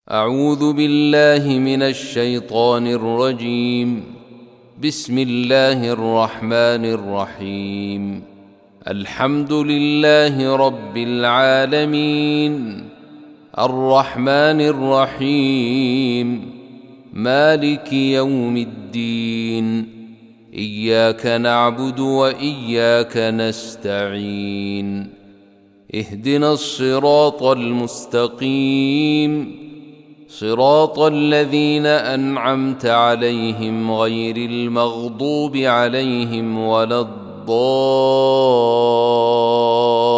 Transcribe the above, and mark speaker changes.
Speaker 1: أعوذ بالله من الشيطان الرجيم. بسم الله الرحمن الرحيم. الحمد لله رب العالمين، الرحمن الرحيم، مالك يوم الدين، إياك نعبد وإياك نستعين، اهدنا الصراط المستقيم، صراط الذين أنعمت عليهم غير المغضوب عليهم ولا الضالين.